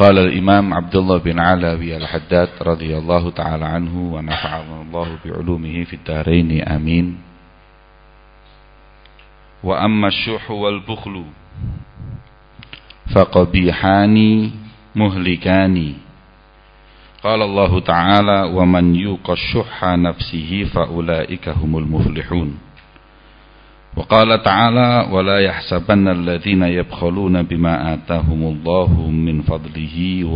قال الإمام عبد الله بن علوي الحداد رضي الله تعالى عنه ونفعنا الله بعلومه في الدارين آمين. وأما الشح والبخل فقبيحان مهلكان. قال الله تعالى ومن يوق الشح نفسه فأولئك هم المفلحون. وقال تعالى ولا يحسبن الذين يبخلون بما آتاهم الله من فضله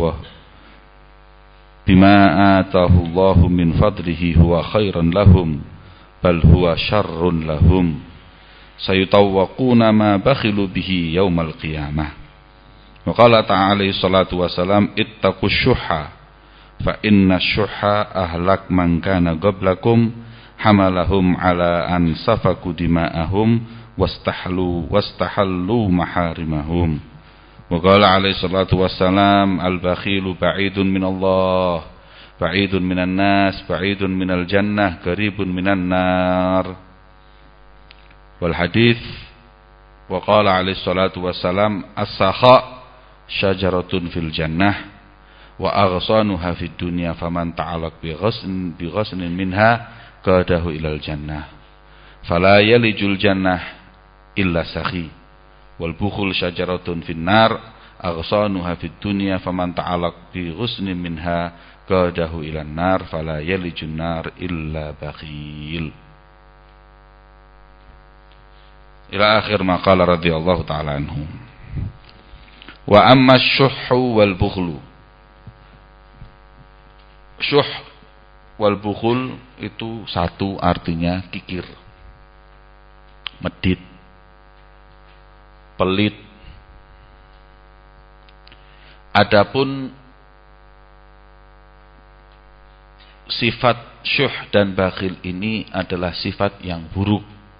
بما آتاه الله من فضله هو خيرا لهم بل هو شر لهم سيطوقون ما بخلوا به يوم القيامة. وقال تعالى عليه الصلاة والسلام اتقوا الشح فإن الشح أهلك من كان قبلكم حملهم على أن سفكوا دماءهم واستحلوا محارمهم. وقال عليه الصلاة والسلام البخيل بعيد من الله بعيد من الناس بعيد من الجنة قريب من النار. والحديث وقال عليه الصلاة والسلام السخاء شجرة في الجنة وأغصانها في الدنيا فمن تعلق بغصن منها قاده إلى الجنة فلا يلج الجنة إلا سخي والبخل شجرة في النار أغصانها في الدنيا فمن تعلق بغصن منها قاده إلى النار فلا يلج النار إلا بخيل. إلى آخر ما قال رضي الله تعالى عنه. وأما الشح والبخل. Syuh wal bukhul itu satu artinya kikir, medit, pelit. Adapun sifat syuh dan bakhil ini adalah sifat yang buruk.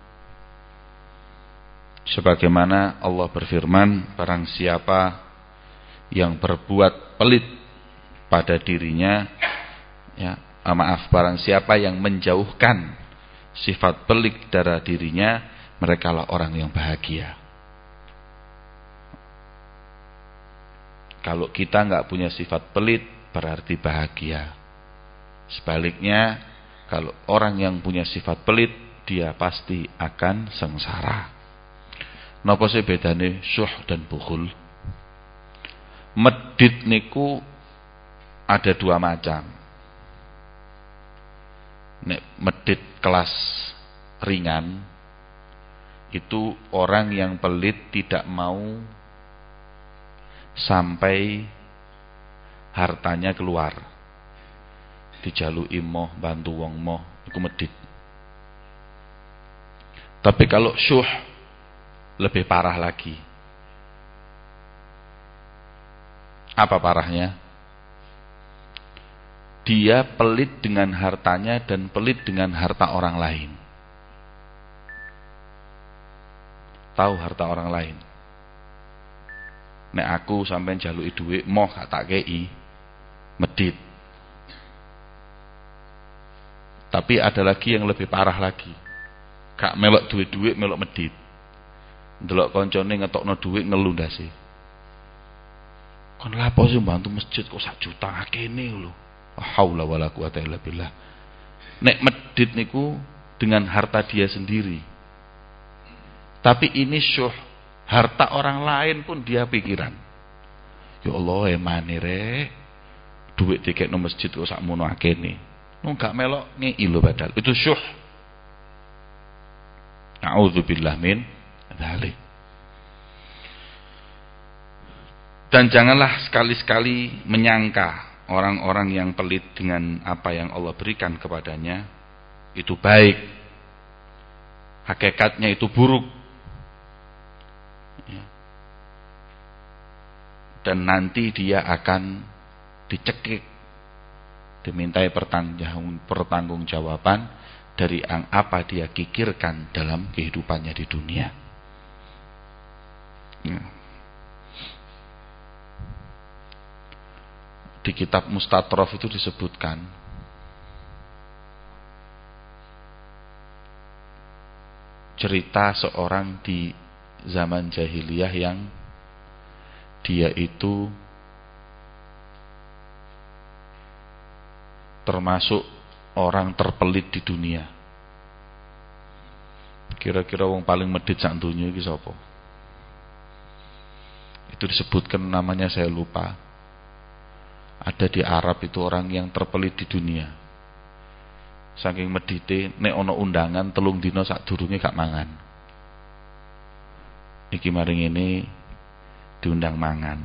Sebagaimana Allah berfirman, barang siapa yang berbuat pelit pada dirinya, barang siapa yang menjauhkan sifat pelit dari dirinya, merekalah orang yang bahagia. Kalau kita nggak punya sifat pelit, berarti bahagia. Sebaliknya, kalau orang yang punya sifat pelit, dia pasti akan sengsara. Napa sih bedane syuh dan bukhul? Medit niku ada dua macam. Nek medit kelas ringan itu orang yang pelit tidak mau sampai hartanya keluar, dijaluki moh, bantu wong moh, itu medit. Tapi kalau syuh lebih parah lagi. Apa parahnya? Dia pelit dengan hartanya dan pelit dengan harta orang lain. Tahu harta orang lain? Nek aku sampean jaluki dhuwit moh gak tak kei, medit. Tapi ada lagi yang lebih parah lagi. Gak melok duit-duit, melok medit. Ndelok koncone ngetokno dhuwit ngelu ndase. Kon lapo sih bantu masjid kok 1 juta akene lho. Haula wala quwata illa billah. Nek medit niku dengan harta dia sendiri. Tapi ini syuh, harta orang lain pun dia pikiran. Ya Allah emane rek, duit dikekno masjid kok sakmono akene. Gak melok ngei lho padahal. Itu syuh. A'udzubillah min dzalik. Dan janganlah sekali-sekali menyangka orang-orang yang pelit dengan apa yang Allah berikan kepadanya itu baik. Hakikatnya itu buruk. Dan nanti dia akan dicekik, dimintai pertanggungjawaban dari apa dia kikirkan dalam kehidupannya di dunia. Di kitab Mustatraf itu disebutkan cerita seorang di zaman jahiliyah yang dia itu termasuk orang terpelit di dunia. Kira-kira wong paling medit sak donya iki sapa? Itu disebutkan namanya saya lupa. Ada di Arab itu orang yang terpelit di dunia. Saking medite nek ana undangan 3 dina sadurunge gak mangan. Iki maring ini diundang mangan.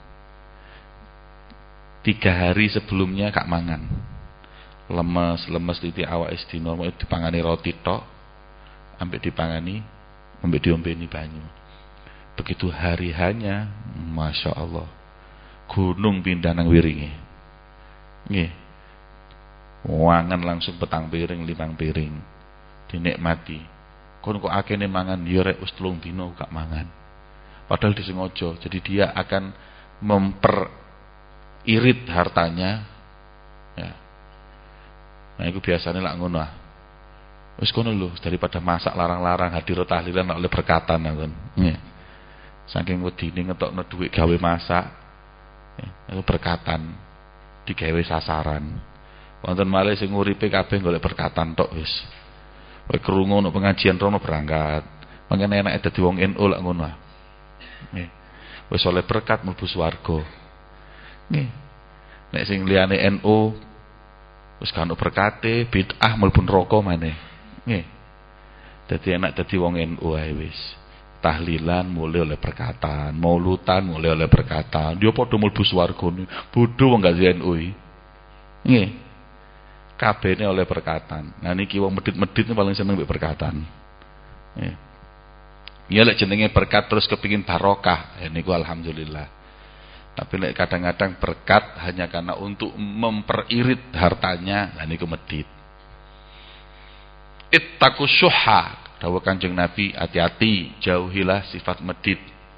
3 hari sebelumnya gak mangan. Lemes titik awake sedina mau dipangani roti tok, ambek dipangani, ambek diombeni banyu. Begitu hari hanya, Masya Allah, gunung pindah nang wiringe. Nggih. Wangan langsung 4 piring, 5 piring. Dinikmati. Kon kok akene mangan ya rek wis 3 dina gak mangan. Padahal disengaja. Jadi dia akan memperirit hartanya. Ya. Nah itu biasanya lak ngono ah. Wis kono lho daripada masak larang-larang hadir tahlilan oleh berkatan ngoten. Nggih. Saking wedine ngetokno dhuwit gawe masak. Itu berkatan digawe sasaran. Wonten malih sing uripe kabeh golek berkatan tok wis. Kowe krungu ono pengajian rono berangkat. Mangkene enake dadi wong NU lak ngono ah. Nggih. Wis oleh berkat mlebu swarga. Nggih. Nek sing liyane NU wis kan berkate bid'ah mlebu neraka maneh. Nggih. Dadi enak dadi wong NU ae wis. Tahlilan mulai oleh berkatan, maulutan mulai oleh berkatan. Dia padha mlebu swarga. Bodho wong gak NU iki. Nggih. Kabehne oleh berkatan. Nah niki wong medit-medit paling seneng mbek berkatan. Nggih. Ya lek jenenge berkat terus kepingin barokah, ya niku alhamdulillah. Tapi lek kadang-kadang berkat hanya karena untuk memperirit hartanya, nah niku medit. Ittaqus syuhha, dawuh Kanjeng Nabi, hati-hati, jauhilah sifat medit.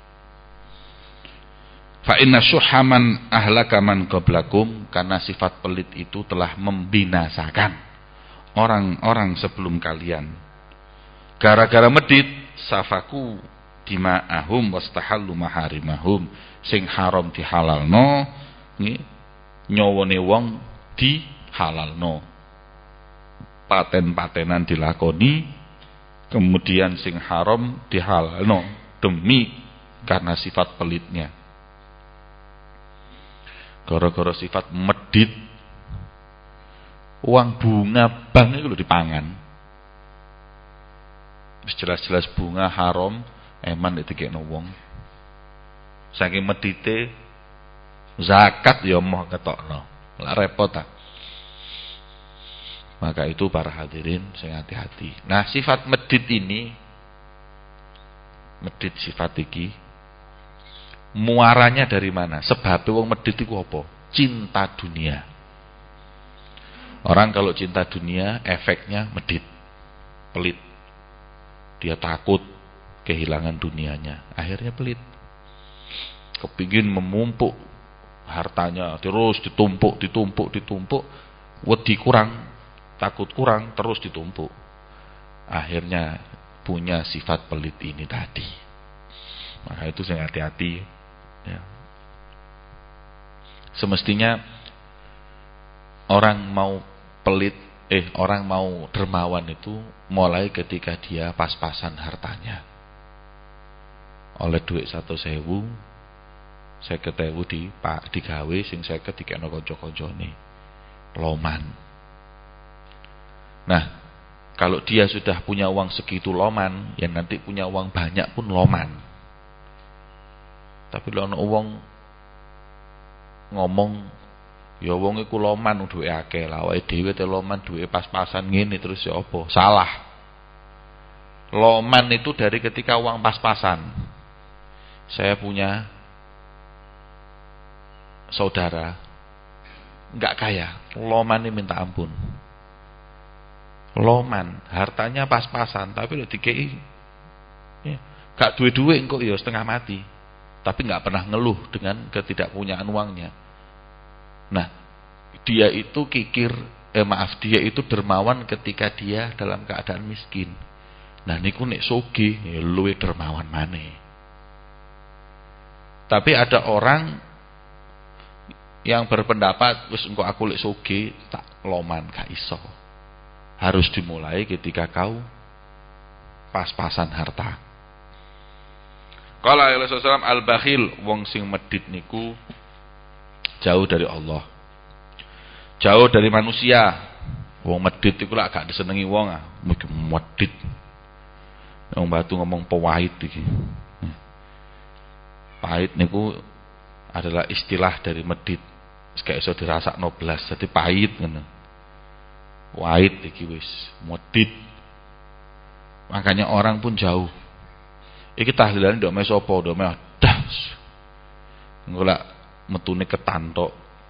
Fa inna syuhha man ahlaka man qablakum, karena sifat pelit itu telah membinasakan orang-orang sebelum kalian. Gara-gara medit safaku dima'ahum wastahallu maharimahum, sing haram dihalalno, nggih, nyawane wong dihalalno. Paten-patenan dilakoni, kemudian sing haram dihalalno demi karena sifat pelitnya. Gara-gara sifat medit, uang bunga bank itu lho dipangan. Jelas-jelas bunga haram, eman dikekno wong. Saking medite zakat ya moh ketokno. Lah repot ta. Maka itu para hadirin sing hati-hati. Nah, sifat medit ini, medit sifat iki muaranya dari mana? Sebab wong medit iku apa? Cinta dunia. Orang kalau cinta dunia efeknya medit, pelit. Dia takut kehilangan dunianya, akhirnya pelit. Kepingin memumpuk hartanya, terus ditumpuk, wedi kurang, takut kurang, terus ditumpuk. Akhirnya punya sifat pelit ini tadi. Maka itu saya hati-hati. Ya. Semestinya orang mau pelit, orang mau dermawan itu mulai ketika dia pas-pasan hartanya. Oleh duit 100.000, 50.000 digawe, sing 50 dikekno kanca-kancane. Loman. Nah, kalau dia sudah punya uang segitu loman, yang nanti punya uang banyak pun loman. Tapi lho ana wong ngomong, ya wong iku loman duwe akeh lah, awake dhewe te loman duwe pas-pasan ngene terus ya apa? Salah. Loman itu dari ketika uang pas-pasan. Saya punya saudara enggak kaya, loman ini minta ampun. Loman, hartanya pas-pasan, tapi lho dikei ya, gak duwe-duwe engko ya setengah mati. Tapi enggak pernah ngeluh dengan ketidakpunyaan uangnya. Nah, dia itu dia itu dermawan ketika dia dalam keadaan miskin. Nah niku nek sugih ya luwih dermawan maneh. Tapi ada orang yang berpendapat wis engko aku lek sugih loman gak iso. Harus dimulai ketika kau pas-pasan harta. Qala Rasulullah al-bakhil, wong sing medhit niku jauh dari Allah. Jauh dari manusia. Wong medhit iku lak gak disenengi wong mesti medhit. Wong batu ngomong pawait iki. Pahit niku adalah istilah dari medhit. Gak iso dirasakno blas, dadi pahit ngono. Wait iki wis medhit. Makanya orang pun jauh. Iki tahlilan ndok mes apa, ndok mes das. Engko lak metune ketantok.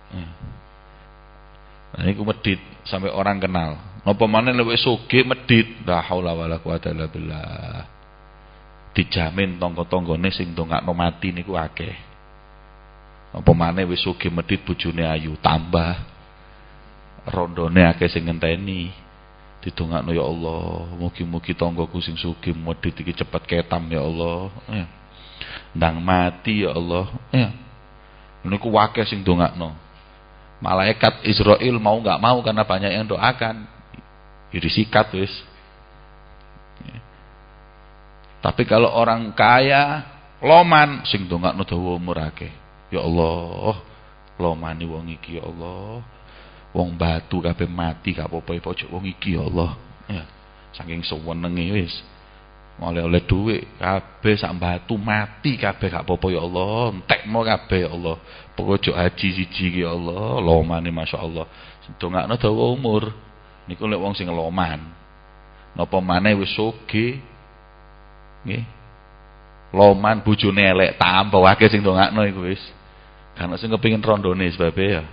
Nah niku medhit sampai orang kenal. Napa maneh lek wis sugih medhit, la haula wala quwata illa billah. Dijamin tangga-tanggane sing ndongakno mati niku akeh. Apa maneh wis sugih medhit bojone ayu, tambah rondone akeh sing ngenteni. Didongakno ya Allah, mugi-mugi tanggaku sing sugih medhit iki cepet ketam ya Allah. Ya. Ndang mati ya Allah. Ya. Niku akeh sing ndongakno. Malaikat Israel mau enggak mau karena banyak yang doakan. Ya disikat wis. Ya. Tapi kalau orang kaya, loman sing ndongakno dawa umur akeh. Ya Allah, lomani wong iki ya Allah. Wong batu kabeh mati gak apa-apa pojok wong iki ya Allah. Ya. Saking senenge wis. Oleh-oleh dhuwit kabeh sak batu mati kabeh gak apa-apa ya Allah. Entekno kabeh ya Allah. Pojok haji siji iki ya Allah. Lomane masyaallah. Dongakno dawa umur. Niku lek wong sing loman. Napa maneh wis sugih. Nggih. Loman bojone elek tambah akeh sing dongakno iku wis. Kan sing kepengin rondone sebab ya.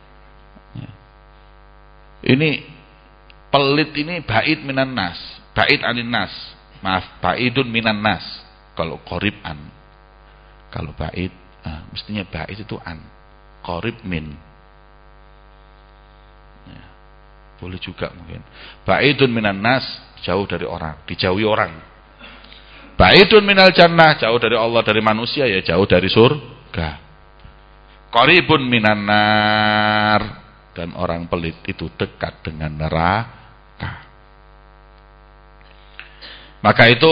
Ini pelit ini ba'id minan nas, ba'id anin nas. Maaf, ba'idun minan nas. Kalau qarib an. Kalau ba'id, mestinya ba'id itu an. Qarib min. Ya, boleh juga mungkin. Ba'idun minan nas, jauh dari orang, dijauhi orang. Ba'idun minal jannah, jauh dari Allah, dari manusia ya, jauh dari surga. Qaribun minan nar. Dan orang pelit itu dekat dengan neraka. Maka itu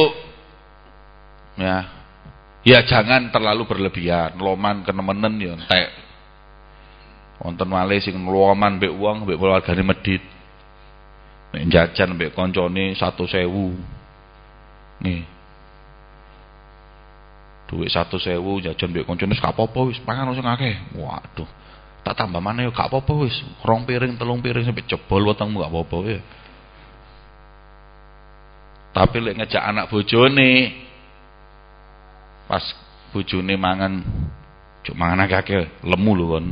ya jangan terlalu berlebihan. Loman kenemenen ya entek. Wonten malih sing loman mbek wong mbek keluargane medhit. Nek jajan mbek kancane 100.000. Nih. Duit 100.000 jajan mbek kancane gak apa-apa wis pangan sing akeh. Waduh. Tak tambah mana ya gak apa-apa wis. 2 piring 3 piring sampai jebol wetengmu gak apa-apa ya. Tapi lek ngejak anak bojone pas bojone mangan cuk mangan akeh lemu lho kon.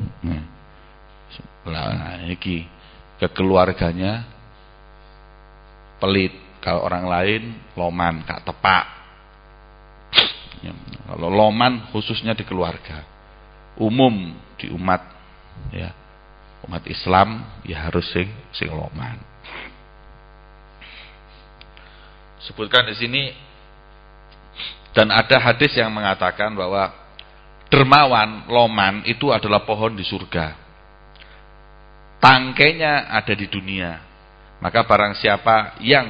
Lah iki kekeluarganya pelit. Kalau orang lain loman gak tepak. Ya, kalau loman khususnya di keluarga. Umum di umat ya umat Islam ya harus sing loman. Sebutkan di sini dan ada hadis yang mengatakan bahwa dermawan loman itu adalah pohon di surga. Tangkainya ada di dunia. Maka barang siapa yang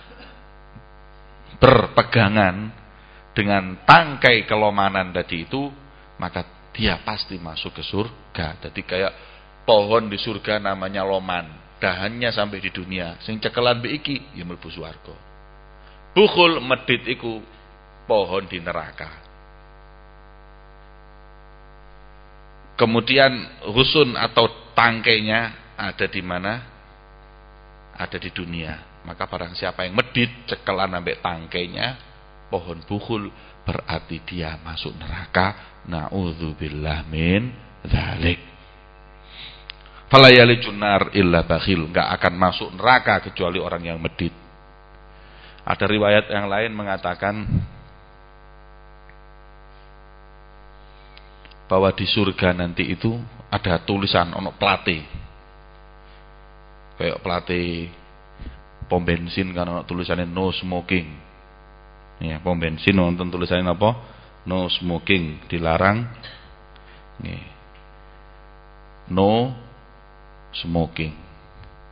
berpegangan dengan tangkai kelomanan tadi itu, maka dia pasti masuk ke surga. Jadi kayak pohon di surga namanya loman, dahannya sampai di dunia. Sing cekelan mbek iki ya mlebu swarga. Bukhul medhit iku pohon di neraka. Kemudian husun atau tangkainya ada di mana? Ada di dunia. Maka barang siapa yang medhit cekelan ambek tangkainya pohon bukhul, berarti dia masuk neraka. Na'udzubillah min dzalik. Fala yalijun nar illa bakhil, enggak akan masuk neraka kecuali orang yang medhit. Ada riwayat yang lain mengatakan bahwa di surga nanti itu ada tulisan ono plate. Kayak plate pom bensin kan ono tulisannya no smoking. Ya, pom bensin wonten tulisannya apa? No smoking, dilarang. Nih. No smoking.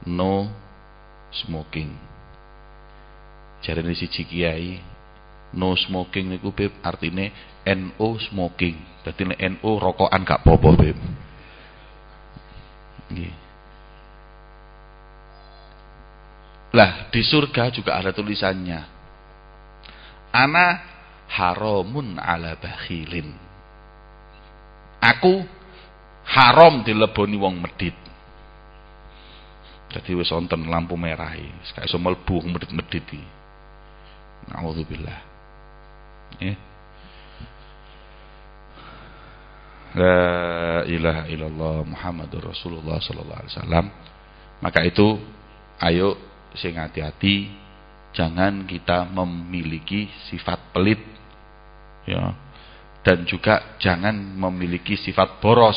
no smoking. Jarene siji kiai, no smoking niku Beb artine NO smoking. Dadi nek NO rokokan gak apa-apa Beb. Nggih. Lah di surga juga ada tulisannya. Ana haramun ala bakhilin. Aku haram dileboni wong medhit. Dadi wis wonten lampu merah iki, gak iso mlebu medhit-medhit iki. Nauzubillah. La ilaha illallah Muhammadur Rasulullah sallallahu alaihi wasallam. Maka itu ayo sing hati-hati, jangan kita memiliki sifat pelit, ya, dan juga jangan memiliki sifat boros,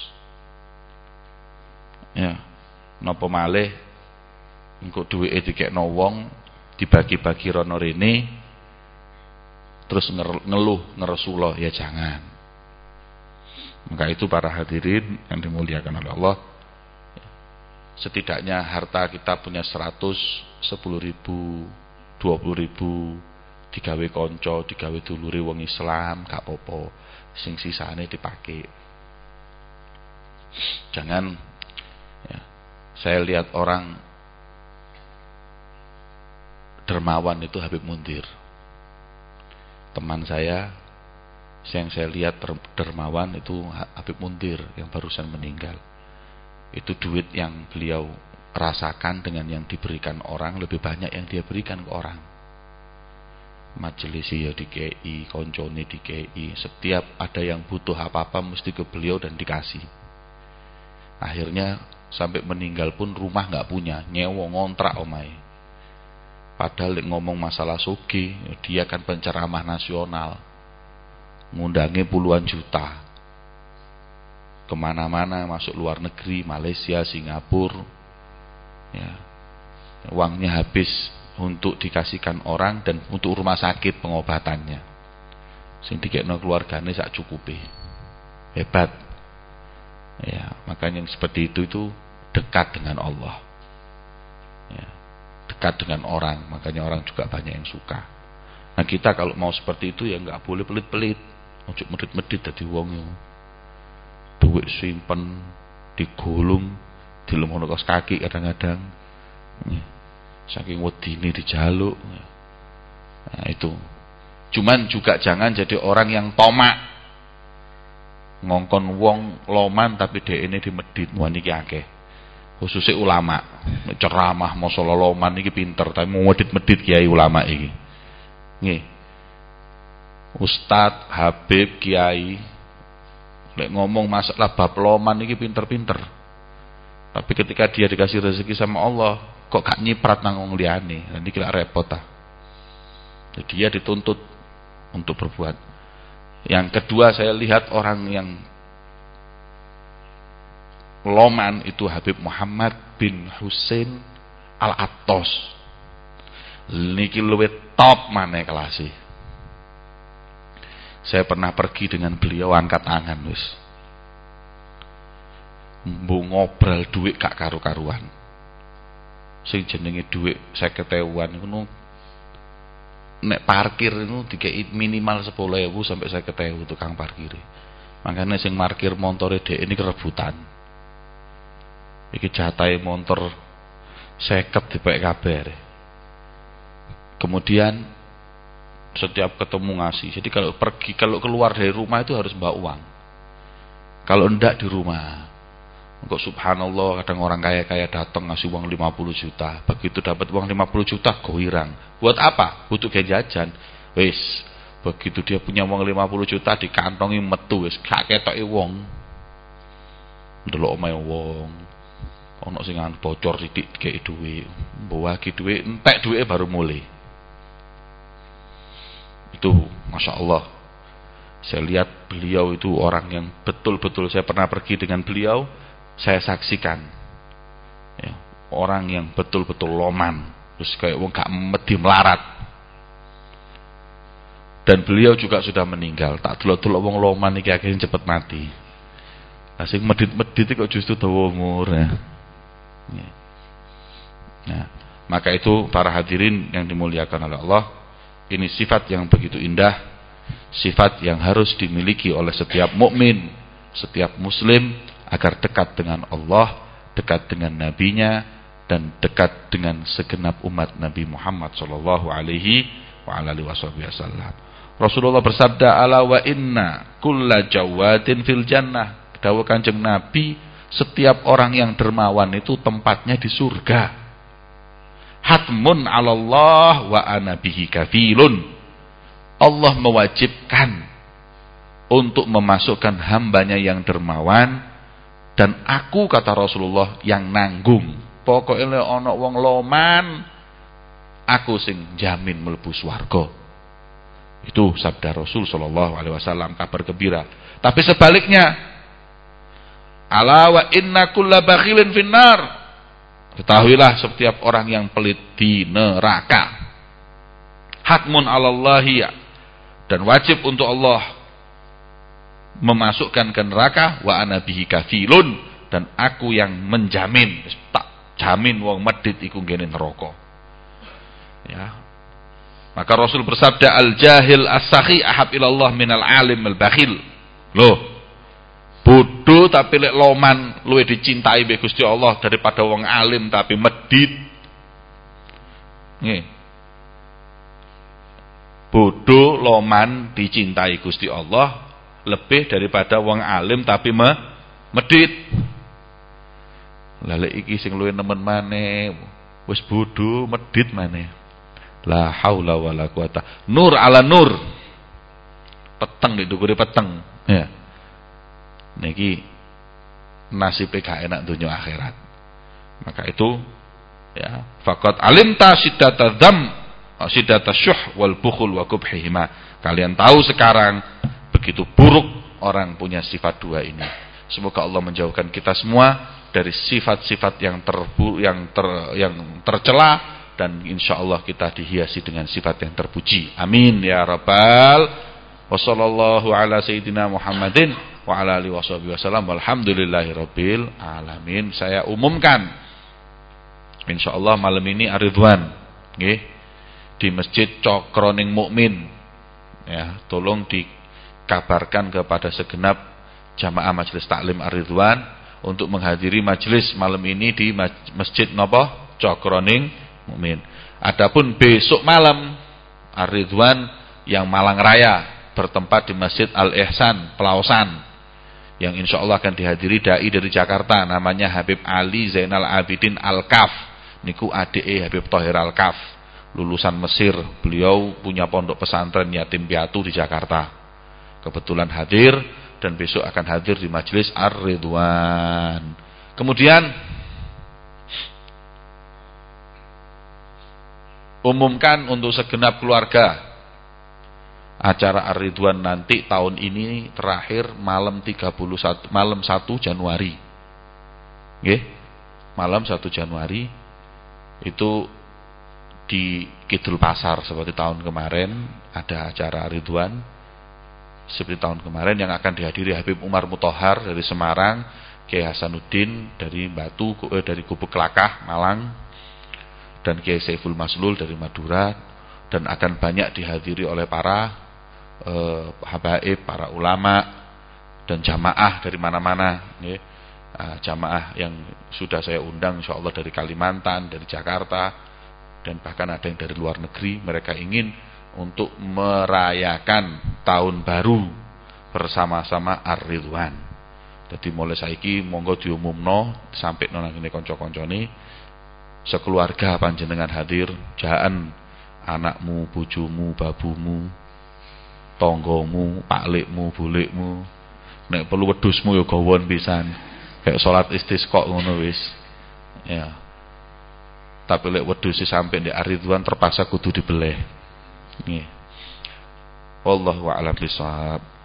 ya. Napa malih engko duwike dikekno wong dibagi-bagi rono rene terus ngeluh ngeresula, ya jangan. Maka itu para hadirin yang dimuliakan oleh Allah, setidaknya harta kita punya 100, 10.000, 20.000 digawe konco, digawe dulure wong Islam, gak apa-apa, sing sisane dipakai. Jangan, ya, saya lihat orang dermawan itu Habib Mundir, teman saya yang saya lihat dermawan itu Habib Mundir yang barusan meninggal. Itu duit yang beliau rasakan dengan yang diberikan orang lebih banyak yang dia berikan ke orang. Majelis ya dikei, koncone dikei, setiap ada yang butuh apa-apa mesti ke beliau dan dikasih. Akhirnya sampai meninggal pun rumah nggak punya, nyewa ngontrak omahe. Padahal ngomong masalah sugi, dia kan penceramah nasional, ngundangi puluhan juta kemana-mana, masuk luar negeri, Malaysia, Singapura, ya. Uangnya habis untuk dikasihkan orang dan untuk rumah sakit pengobatannya. Sing dikekno keluargane sak cukupe. Hebat. Ya, makanya yang seperti itu dekat dengan Allah. Ya, dekat dengan orang, makanya orang juga banyak yang suka. Nah, kita kalau mau seperti itu ya enggak boleh pelit-pelit. Ojo medit-medit dadi wong yo. Duit simpen digulung dilemono kos kaki kadang-kadang. Saking wedine dijaluk. Nah, itu. Cuman juga jangan jadi orang yang tomak. Ngongkon wong loman tapi dhekne dimedhit. Wah niki akeh. Khususnya ulama. Ceramah masalah loman niki pinter, tapi mau medhit-medhit kiai ulama iki. Nggih. Ustadz, Habib, kiai lek ngomong masalah bab loman niki pinter-pinter. Tapi ketika dia dikasih rezeki sama Allah, kok gak nyiprat nang wong liyane. Nah niki lak repot ta. Jadi dia dituntut untuk berbuat. Yang kedua, saya lihat orang yang loman itu Habib Muhammad bin Husain Al-Attos. Niki luwih top maneh kelase. Saya pernah pergi dengan beliau angkat tangan wis. Mbu ngobrol duit gak karu-karuan. Sing jenenge duit 50.000 ngono. Nek parkir itu dikei minimal 10.000 sampai 50.000 tukang parkir. Makanya sing parkir montore dhek ini kerebutan. Iki jatahe motor 50 dipek kabeh. Kemudian setiap ketemu ngasih. Jadi kalau keluar dari rumah itu harus bawa uang. Kalau enggak di rumah. Kok subhanallah kadang orang kaya-kaya datang ngasih uang 50 juta. Begitu dapat uang 50 juta goirang. Buat apa? Butuh kayak jajan. Wis, begitu dia punya uang 50 juta dikantongi metu wis gak ketoke wong. Ndelok omahe wong. Ono sing bocor sithik dikeki dhuwit. Mbok wagi dhuwit, entek dhuwite baru mulai. Itu Masya Allah. Saya lihat beliau itu orang yang betul-betul, saya pernah pergi dengan beliau, saya saksikan ya, orang yang betul-betul loman, terus kayak wong gak medi melarat. Dan beliau juga sudah meninggal. Tak delok-delok wong loman iki akhirnya cepet mati. Nah sing medit-medit kok justru dawa umur ya. Nah, maka itu para hadirin yang dimuliakan oleh Allah, ini sifat yang begitu indah, sifat yang harus dimiliki oleh setiap mukmin, setiap muslim agar dekat dengan Allah, dekat dengan nabinya, dan dekat dengan segenap umat Nabi Muhammad sallallahu alaihi wasallam. Rasulullah bersabda, ala wa inna kulla jawadin fil jannah. Dawuh Kanjeng Nabi, setiap orang yang dermawan itu tempatnya di surga. Hatmun 'alallah wa ana bihi kafilun. Allah mewajibkan untuk memasukkan hambanya yang dermawan, dan aku, kata Rasulullah, yang nanggung. Pokoknya ana wong loman, aku sing jamin mlebu swarga. Itu sabda Rasul sallallahu alaihi wasallam, kabar gembira. Tapi sebaliknya, ala wa inna kulla bakhilin finnar. Ketahuilah setiap orang yang pelit di neraka. Hatmun 'alallahi, dan wajib untuk Allah memasukkan ke neraka, wa ana bihi kafilun, dan aku yang menjamin. Tak jamin wong medhit iku nggene neraka. Ya. Maka Rasul bersabda, al-jahil as-sakhi ahab ilallah minal alim al-bakhil. Loh, bodoh tapi lek loman luwih dicintai mbek Gusti Allah daripada wong alim tapi medhit. Nggih. Bodoh loman dicintai Gusti Allah lebih daripada wong alim tapi medhit. Lah lek iki sing luwih nemen maneh, wis bodoh medhit maneh. La haula wala quwata. Nur ala nur. Peteng di dukure peteng. Ya. Niki nasibe gak enak dunia akhirat. Maka itu ya, faqad alimta siddata dzam, siddata syuh wal bukhul wa kubhihima. Kalian tahu sekarang begitu buruk orang punya sifat dua ini. Semoga Allah menjauhkan kita semua dari sifat-sifat yang tercela, dan insyaallah kita dihiasi dengan sifat yang terpuji. Amin ya rabbal. Wassallallahu ala sayyidina Muhammadin wa ala alihi wasallam. Walhamdulillahirabbil alamin. Saya umumkan insyaallah malam ini Ar-Ridwan nggih di Masjid Cokroning Mukmin. Ya, tolong dikabarkan kepada segenap jamaah Majelis Taklim Ar-Ridwan untuk menghadiri majelis malam ini di Masjid napa? Cokroning Mukmin. Adapun besok malam Ar-Ridwan yang Malang Raya bertempat di Masjid Al-Ihsan Pelausan, yang insyaallah akan dihadiri dai dari Jakarta, namanya Habib Ali Zainal Abidin Al-Kaf. Niku ADE Habib Thohir Al-Kaf, lulusan Mesir. Beliau punya pondok pesantren yatim piatu di Jakarta. Kebetulan hadir dan besok akan hadir di majelis Ar-Ridwan. Kemudian umumkan untuk segenap keluarga, acara Ar-Ridwan nanti tahun ini terakhir malam 1 Januari. Nggih. Malam 1 Januari itu di Kidul Pasar seperti tahun kemarin ada acara Ar-Ridwan seperti tahun kemarin, yang akan dihadiri Habib Umar Mutahar dari Semarang, Kiai Hasanuddin dari dari Gubuk Kelakah Malang, dan Kiai Saiful Maslul dari Madura, dan akan banyak dihadiri oleh para habaib, para ulama dan jamaah dari mana-mana. Jamaah yang sudah saya undang insyaallah dari Kalimantan, dari Jakarta, dan bahkan ada yang dari luar negeri. Mereka ingin untuk merayakan tahun baru bersama-sama Ar-Ridwan. Jadi mulai saiki monggo diumumno sampai nang ngene kanca-kancane, sekeluarga panjenengan hadir, jahan anakmu, bojomu, babumu, tonggomu, paklikmu, bulikmu, nek perlu wedhusmu ya gawon pisan, kayak salat istisqa ngono wis. Ya. Tapi lek wedhus sampai di Ar-Ridwan terpaksa kudu dibeleh. Nggih. Wallahu a'lam bishawab.